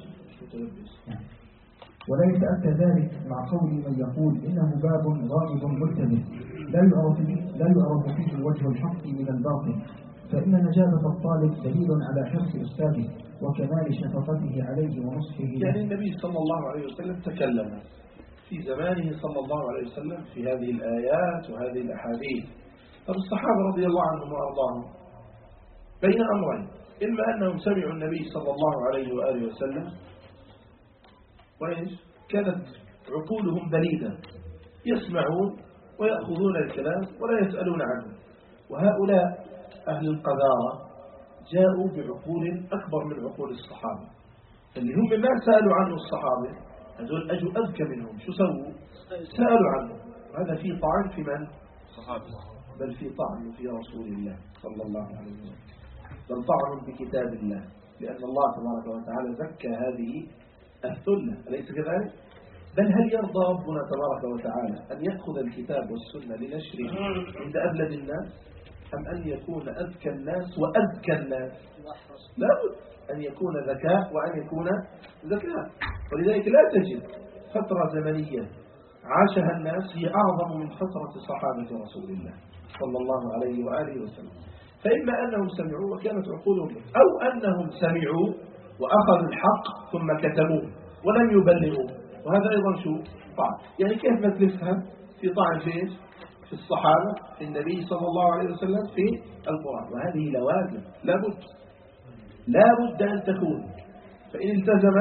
ولا يتأتى ذلك مع قول من يقول إنه باب غامض ملتبس لا يعرف فيه الوجه الحق من الباطل، فإن نجابة الطالب دليل على حرص أستاذه وكمال شفقته عليه ونصحه. يعني النبي صلى الله عليه وسلم تكلم في زمانه صلى الله عليه وسلم في هذه الآيات وهذه الأحاديث. فالصحابة رضي الله عنهم وأرضاهم بين أمرين: إما أنهم سمعوا النبي صلى الله عليه وآله وسلم وإيش كانت عقولهم بليدة يسمعون ويأخذون الكلام ولا يسألون عنه. وهؤلاء أهل القذارة جاءوا بعقول أكبر من عقول الصحابة، اللي هم ما سألوا عنه الصحابة هذول أجوا أذكى منهم. شو سووا؟ سألوا عنه. وهذا فيه طعن في من؟ الصحابة، بل فيه طعن في رسول الله صلى الله عليه وسلم، بل طعن بكتاب الله، لأن الله تبارك وتعالى زكى هذه الثلة، أليس كذلك؟ بل هل يرضى ربنا تبارك وتعالى أن يأخذ الكتاب والسنة لنشره عند أبلد الناس، أم أن يكون أذكى الناس وأذكى الناس؟ لا بد أن يكون ذكاء وأن يكون ذكاء. ولذلك لا تجد فترة زمنية عاشها الناس هي أعظم من فترة صحابة رسول الله صلى الله عليه وآله وسلم. فإما أنهم سمعوا وكانت عقولهم، أو أنهم سمعوا وأخذوا الحق ثم كتموه ولم يبلغوا، وهذا أيضا شو طعن. يعني كيف ما تلفها في طعن في الصحابة، في النبي صلى الله عليه وسلم، في القرآن. وهذه لوازم لا بد أن تكون. فإن التزم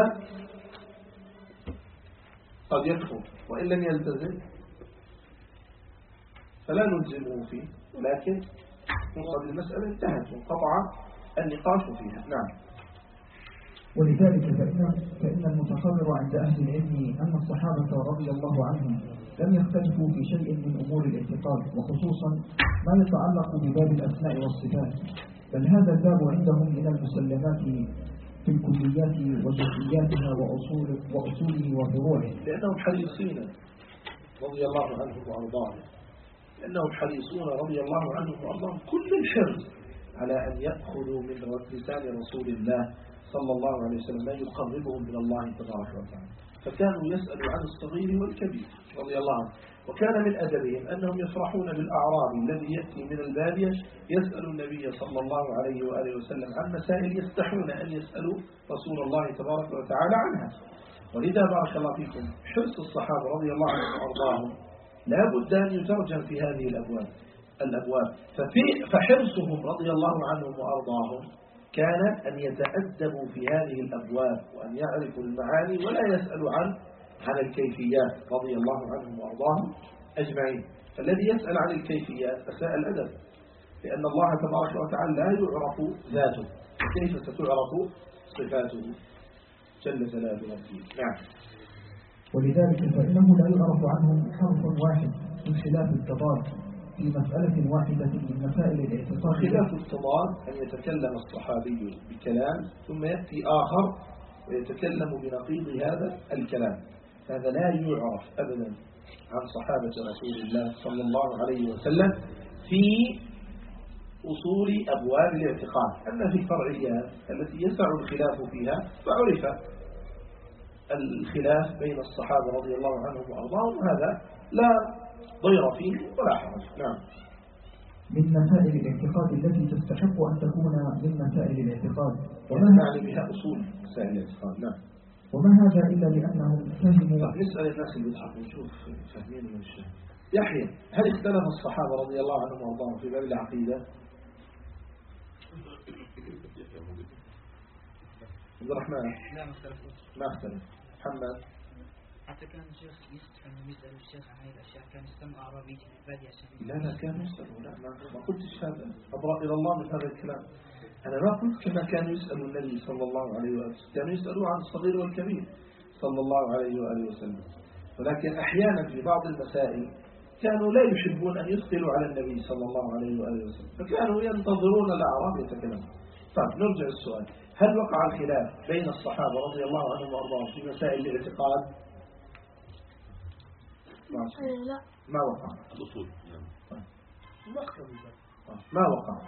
قد يكفر، وإن لم يلتزم فلا نلزمه فيه، ولكن نقضي المسألة انتهت وانقطع النقاش فيها. نعم. ولذلك فإن المتقرر عند أهل العلم أن الصحابة رضي الله عنهم لم يختلفوا في شيء من أمور الاعتقاد، وخصوصا ما يتعلق بباب الأسماء والصفات، بل هذا الباب عندهم من المسلمات في الكليات وجزئياتها وأصوله وفروعه، لأنهم حريصين رضي الله عنهم وأرضاهم، لأنهم حريصون رضي الله عنهم وأرضاهم كل الحرص على أن يأخذوا من لسان رسول الله صلى الله عليه وسلم ما يقربهم من الله تبارك وتعالى. فكانوا يسألوا عن الصغير والكبير رضي الله عنه. وكان من أدبهم أنهم يفرحون بالأعرابي الذي يأتي من البادية يسأل النبي صلى الله عليه وآله وسلم عن مسائل يستحون أن يسألوا رسول الله تبارك وتعالى عنها. ولذا بارك الله فيكم حرص الصحابة رضي الله عنهم وأرضاهم لا بد أن يترجم في هذه الأبواب. فحرصهم رضي الله عنهم وأرضاهم كان أن يتأدبوا في هذه الأبواب وأن يعرفوا المعاني ولا يسألوا عن الكيفيات رضي الله عنهم وأرضاهم أجمعين. فالذي يسأل عن الكيفيات أساء الأدب، لأن الله تبارك وتعالى لا يعرف ذاته، كيف ستعرف صفاته جل جلاله ربه. نعم. ولذلك فإنه لا يعرف عنهم حرف واحد من خلاف التضاد في مسألة واحدة من مسائل الاعتقاد. خلاف التضاد أن يتكلم الصحابي بكلام ثم يأتي آخر ويتكلم بنقيض هذا الكلام، هذا لا يعرف أبدا عن صحابة رسول الله صلى الله عليه وسلم في أصول أبواب الاعتقاد. أما في الفرعيات التي يسع الخلاف فيها فعرف الخلاف بين الصحابة رضي الله عنهم وأرضاهم، هذا لا ضير فيه ولا حرج. نعم. من مسائل الاعتقاد التي تستحق أن تكون من مسائل الاعتقاد، وما نعني بها أصول مسائل الاعتقاد. نعم. وما هذا إلا لأنهم فهموا. نسأل الناس اللي يضحكوا نشوف فاهمين من الشيء. يحيى، هل اختلف الصحابة رضي الله عنهم وأرضاهم في باب العقيدة؟ عبد الرحمن؟ لا، ما اختلف. محمد؟ حتى كان الشيخ يسأل الشيخ عن هذه الأشياء، كان يستمع عربي في البادية عشان. لا كان يسأل. لا ما قلتش هذا. أبرأ إلى الله من هذا الكلام. أنا ما قلت كما كانوا يسألوا النبي صلى الله عليه وآله وسلم، كانوا يسألوا عن الصغير والكبير صلى الله عليه وآله وسلم. ولكن أحيانا في بعض المسائل كانوا لا يحبون أن يثقلوا على النبي صلى الله عليه وآله وسلم، فكانوا ينتظرون الأعراب يتكلمون. طيب نرجع السؤال، هل وقع الخلاف بين الصحابة رضي الله عنهم وأرضاهم في مسائل الاعتقاد؟ لا، ما وقع. الأصول ما وقع.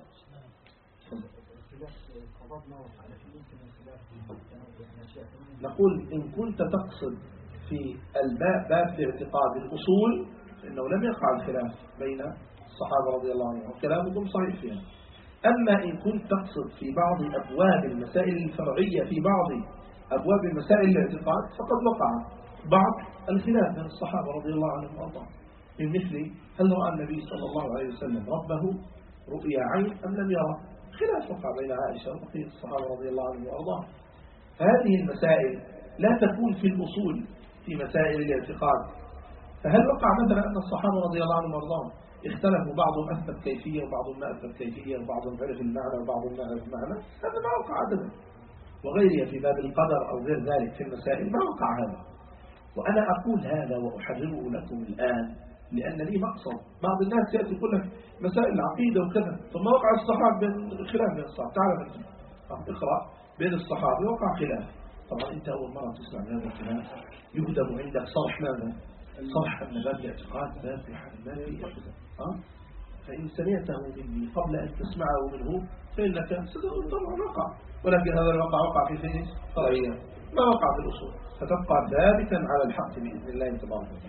نقول إن كنت تقصد في باب الاعتقاد الأصول فإنه لم يقع الخلاف بين الصحابة رضي الله عنهم، وكلامكم صحيح فيها. أما إن كنت تقصد في بعض أبواب المسائل الفرعية في بعض أبواب المسائل الاعتقاد فقد وقع بعض الخلاف بين الصحابة رضي الله عنهم وأرضاهم، من مثل هل رأى النبي صلى الله عليه وسلم ربه رؤيا عين أم لم يرى؟ خلاف وقع بين عائشة وبقية الصحابة رضي الله عنهم وأرضاهم. هذه المسائل لا تكون في الأصول في مسائل الاعتقاد. فهل وقع مثلا أن الصحابة رضي الله عنهم وأرضاهم اختلفوا، بعضهم أثبت كيفية وبعضهم ما أثبت كيفية وبعضهم عرف المعنى وبعضهم ما عرف المعنى؟ هذا ما وقع أبدا. وغيرها في باب القدر أو غير ذلك في المسائل ما وقع هذا. وأنا أقول هذا وأحرره لكم الآن لأن لي مقصد. بعض الناس يأتي يقول لك مسائل العقيدة وكذا، ثم وقع الصحابة بين خلاف بين الصحابة. تعال أنت اقرأ بين الصحابة وقع خلاف. طبعا أنت أول مرة تسمع هذا الكلام يهدم عندك صرح ماذا؟ صرح أن باب الاعتقاد باب ما في أبدا. فإن سمعته مني قبل أن تسمعه منه فإنك ستقول طبعا وقع، ولكن هذا الوقع وقع في فيه فرعية، ما وقع في الأصول، فتبقى ثابتا على الحق بإذن الله تبارك وتعالى.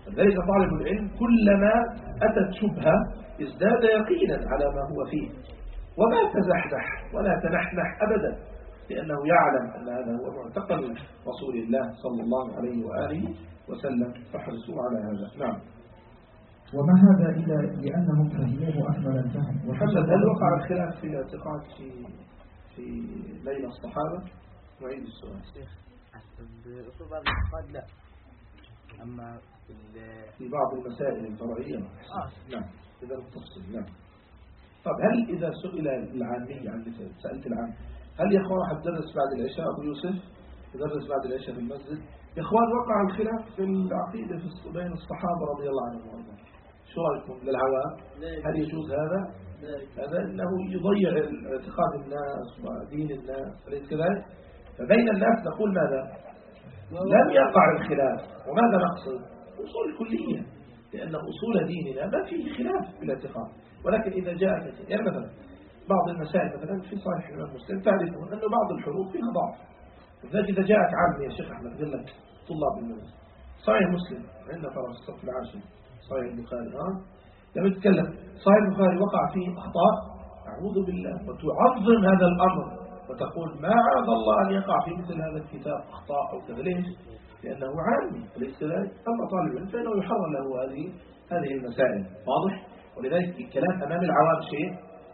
لذلك طالب العلم كلما أتت شبهة ازداد يقينا على ما هو فيه، وما تزحزح ولا تنحنح أبدا، لأنه يعلم أن هذا هو معتقد رسول الله صلى الله عليه وآله وسلم، فاحرصوا على هذا. نعم. وما هذا إلا لأنهم فهموه أكمل الفهم. محمد، هل وقع الخلاف في الاعتقاد في بين الصحابة؟ نعيد السؤال. شيخ بأصول بعض الاعتقاد لا، أما في بعض المسائل الفرعية نعم إذا التفصيل. نعم. طب هل إذا سئل العامي عن مثل سألت العام هل يا أخوان حتدرس بعد العشاء أبو يوسف يدرس بعد العشاء في المسجد؟ يا أخوان وقع الخلاف في العقيدة بين الصحابة رضي الله عنهم وارضاهم، شو رأيكم للعوام؟ هل يجوز هذا؟ هذا أنه يضيع اعتقاد الناس ودين الناس، أليس كذلك؟ فبين الناس نقول ماذا؟ لم يقع الخلاف. وماذا نقصد؟ أصول الكلية، لأن أصول ديننا ما فيه خلاف في الاعتقاد، ولكن إذا جاء يعني مثلا بعض المسائل مثلا في صحيح الإمام مسلم تعرفون أنه بعض الحروف فيها ضعف، لذلك إذا جاءك عام يا شيخ أحمد قال لك طلاب المدرسة صحيح مسلم عندنا ترى في الصف العاشر صحيح البخاري لما تتكلم صحيح البخاري وقع فيه أخطاء، أعوذ بالله، وتعظم هذا الأمر وتقول ما عاد الله أن يقع في مثل هذا الكتاب أخطاء أو كذا. ليش؟ لأنه عالمي، أليس كذلك؟ أما طالب العلم فإنه يحرر له هذه المسائل، واضح؟ ولذلك الكلام أمام العوام شيء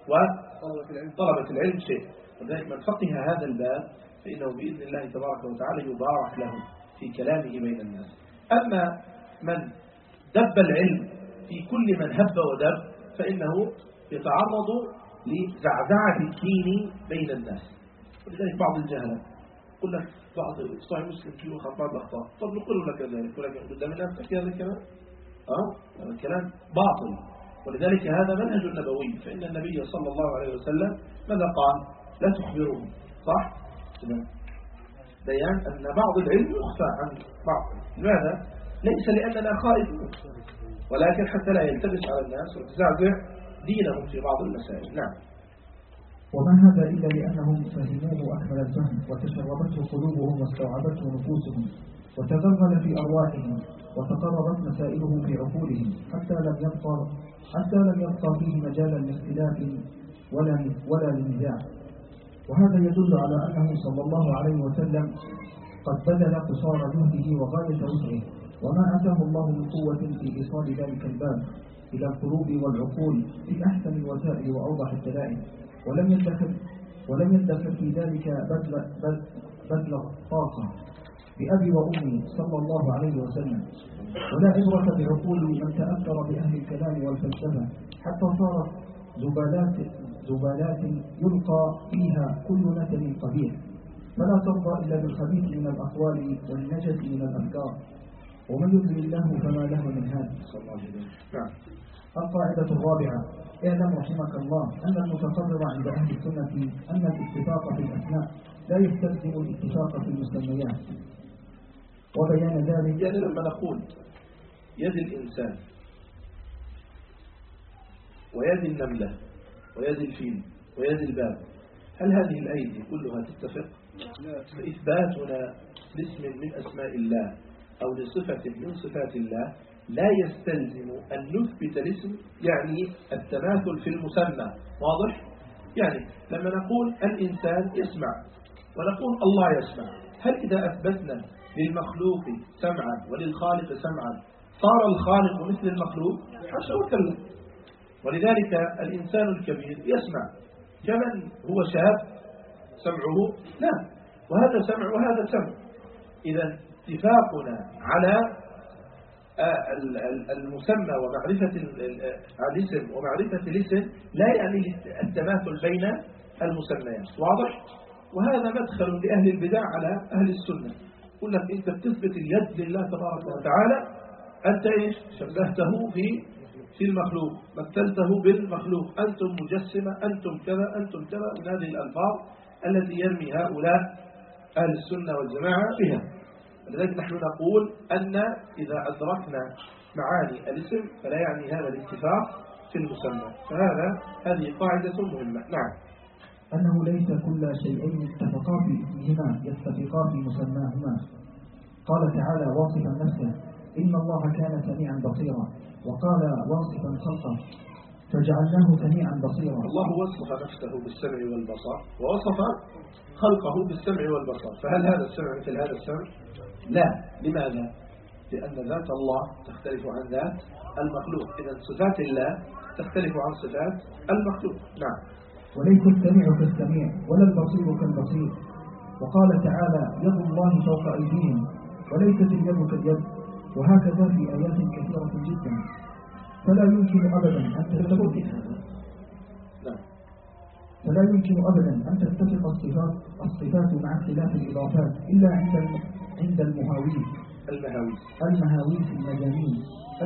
وطلبة العلم شيء، ولذلك من فقه هذا الباب فإنه بإذن الله تبارك وتعالى يبارك له في كلامه بين الناس. أما من دب العلم في كل من هب ودب فإنه يتعرض لزعزعة الدين بين الناس. ولذلك بعض الجهلة يقول لك بعض صحيح مسلم فيه خطأ الأخطاء، طب نقول لك ذلك ولكن قدام الناس تحكي هذا الكلام هذا الكلام باطل. ولذلك هذا منهج النبوي، فإن النبي صلى الله عليه وسلم ماذا قال؟ لا تخبروهم، صح؟ بيان أن بعض العلم يخفى عن بعض. لماذا؟ ليس لأننا خائفون، ولكن حتى لا يلتبس على الناس وتزعزع دينهم في بعض المسائل. نعم. وما هذا إلا لأنهم فهموه أكمل الفهم، وتشربته قلوبهم واستوعبته نفوسهم، وتغلغل في أرواحهم، وتقربت مسائله في عقولهم، حتى لم يبقى فيه مجالا لاختلاف ولا لنزاع. وهذا يدل على أنه صلى الله عليه وسلم قد بذل قصارى جهده وغاية وسعه، وما آتاه الله من قوة في إيصال ذلك الباب إلى القلوب والعقول في أحسن الوسائل وأوضح الدلائل، ولم يدخر في ذلك بذل الطاقة بأبي وأمي صلى الله عليه وسلم، ولا عبرة بعقول من تأثر بأهل الكلام والفلسفة حتى صارت زبالات يلقى فيها كل نتن قبيح، فلا ترضى إلا بالخبيث من الأقوال والنجس من الأفكار، ومن يضلل الله فما له من هاد. القاعدة الرابعة: اعلم رحمك الله أن المتقرر عند أهل السنة أن الاتفاق في الأسماء لا يستلزم الاتفاق في المسميات، وبيان ذلك يعني لما نقول يد الإنسان ويد النملة ويد الفيل ويد الباب، هل هذه الأيدي كلها تتفق؟ فإثباتنا لاسم من أسماء الله أو لصفة من صفات الله لا يستلزم أن نثبت الاسم يعني التماثل في المسمى، واضح؟ يعني لما نقول الإنسان يسمع ونقول الله يسمع، هل إذا أثبتنا للمخلوق سمعا وللخالق سمعا صار الخالق مثل المخلوق؟ حاشا وكلا. ولذلك الإنسان الكبير يسمع كمن هو شاب سمعه لا، وهذا سمع وهذا سمع. إذا اتفاقنا على المسمى ومعرفة الاسم ومعرفة الاسم لا يعني التماثل بين المسميات، واضح؟ وهذا مدخل لأهل البدع على أهل السنة. يقول لك أنت بتثبت اليد لله تبارك وتعالى، أنت إيش؟ شبهته في المخلوق، مثلته بالمخلوق، أنتم مجسمة، أنتم كذا، أنتم كذا، من هذه الألفاظ التي يرمي هؤلاء أهل السنة والجماعة بها. لذلك نحن نقول أن إذا أدركنا معاني الاسم فلا يعني هذا الاتفاق في المسمى، هذه قاعدة مهمة. نعم. أنه ليس كل شيئين اتفقا في اسمهما يتفقا في مسماهما. قال تعالى واصفا نفسه: إن الله كان سميعا بصيرا. وقال واصفا خلقه فجعلناه سميعا بصيرا. الله وصف نفسه بالسمع والبصر ووصف خلقه بالسمع والبصر، فهل هذا السمع مثل هذا السمع؟ لا. لماذا؟ لأن ذات الله تختلف عن ذات المخلوق، إذا صفات الله تختلف عن صفات المخلوق. نعم. وليس السميع كالسميع ولا البصير كالبصير. وقال تعالى يد الله فوق أيديهم وليست اليد كاليد. وهكذا في آيات كثيرة جدا. فلا يمكن أبدا أن تتفق الصفات مع اختلاف الإضافات إلا عند المهاويس المجانين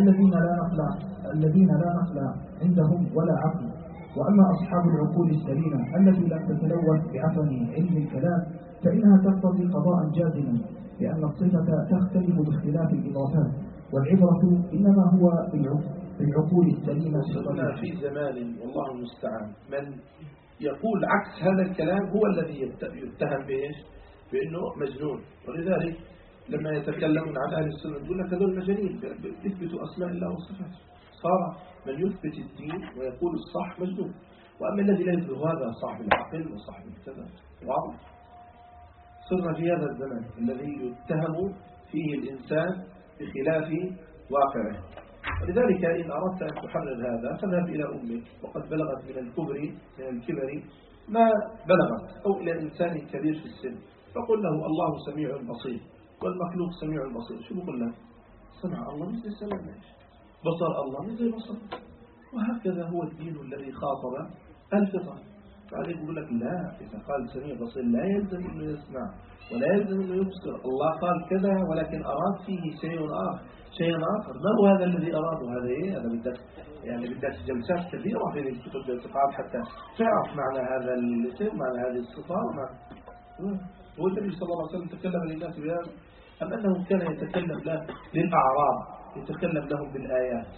الذين لا نقل عندهم ولا عقل. وأما أصحاب العقول السليمة التي لم تتلوث بعفن علم الكلام فإنها تقتضي قضاء جازما، لأن الصفة تختلف باختلاف الإضافات، والعبرة إنما هو بالعقول السليمة. وصلنا في زمان والله المستعان من يقول عكس هذا الكلام هو الذي يتهم بإيش؟ بأنه مجنون. ولذلك لما يتكلمون عن أهل السنة يقول لك هذول مجانين يثبتوا أسماء الله وصفاته. صار من يثبت الدين ويقول الصح مجنون، وأما الذي لا يثبت هذا صاحب العقل وصاحب الكذا. واضح. صرنا في هذا الزمن الذي يتهم فيه الإنسان بخلاف واقعه. ولذلك إن أردت أن تحرر هذا فاذهب إلى أمك وقد بلغت من الكبر ما بلغت، أو إلى إنسان كبير في السن فقل له الله سميع بصير والمخلوق سميع بصير. شو بقول لك؟ سمع الله مثل سمع، بصر الله مثل بصر. وهكذا هو الدين الذي خاطب الفطر. بعدين يقول لك لا، إذا قال سميع بصير لا يلزم أنه يسمع ولا يلزم أنه يبصر. الله قال كذا ولكن أراد فيه شيء آخر. ما هو هذا الذي أراده؟ هذا إيه؟ هذا بدك جلسات كثيرة في الكتب الاعتقاد حتى تعرف معنى هذا الاسم، معنى هذه الصفة. هو النبي صلى الله عليه وسلم تكلم للناس بهذا أم أنه كان يتكلم للأعراب، يتكلم لهم بالآيات؟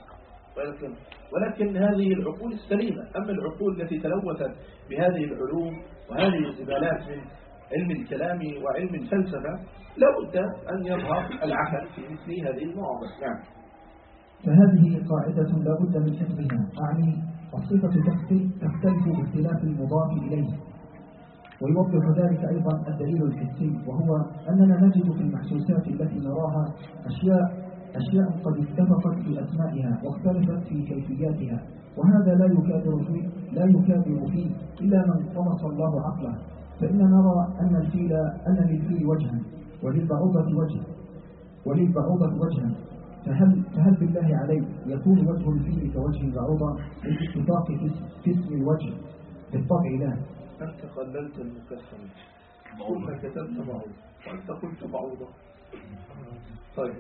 ولكن هذه العقول السليمة. أما العقول التي تلوثت بهذه العلوم وهذه الزبالات من علم الكلام وعلم الفلسفة لا بد أن يظهر العقل في مثل هذه المواضع. نعم. فهذه قاعدة لا بد من حفظها، أعني الصفة تختلف باختلاف المضاف إليه. ويوضح ذلك أيضا الدليل الحسي، وهو أننا نجد في المحسوسات التي نراها أشياء قد اتفقت في أسمائها واختلفت في كيفياتها، وهذا لا يكابر فيه إلا من طمس الله عقله. فإن نرى أن للفيل وجها وللبعوضة وجها، فهل بالله عليك يكون وجه الفيل كوجه البعوضة بالاتفاق في اسم الوجه؟ بالطبع لا. أنت قللت المكفل، ثم كتبت بعوضة وأنت قلت بعوضة. طيب.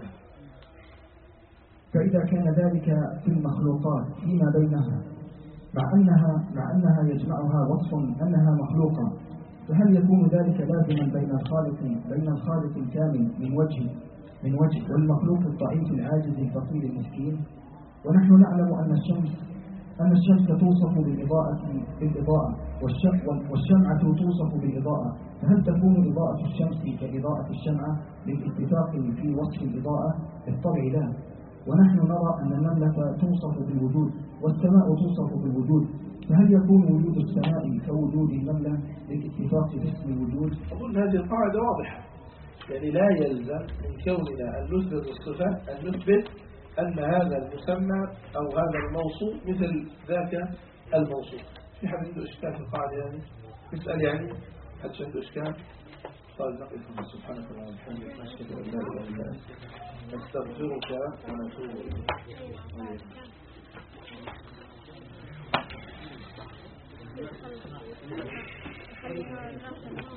فإذا كان ذلك في المخلوقات فيما بينها مع أنها يجمعها وصف أنها مخلوقة، فهل يكون ذلك لازما بين الخالق الكامل من وجه والمخلوق الضعيف العاجز الفقير المسكين؟ ونحن نعلم أن الشمس توصف بالإضاءة والشمعة توصف بالإضاءة، فهل تكون إضاءة الشمس كإضاءة الشمعة بالاتفاق في وصف الإضاءة؟ بالطبع لا. ونحن نرى أن النملة توصف بالوجود والسماء توصف بالوجود، فهل يكون وجود السماء كوجود النملة بالاتفاق في اسم الوجود؟ أظن هذه القاعدة واضحة، يعني لا يلزم من كوننا أن نثبت الصفة أن نثبت أن هذا المسمى أو هذا الموصوف مثل ذاك الموصوف. في حد عنده إشكال في القاعدة يعني؟ نسأل يعني حد عنده إشكال؟ طيب نقف. سبحانك اللهم وبحمدك نشهد أن لا إله إلا أنت نستغفرك ونتوب إليك.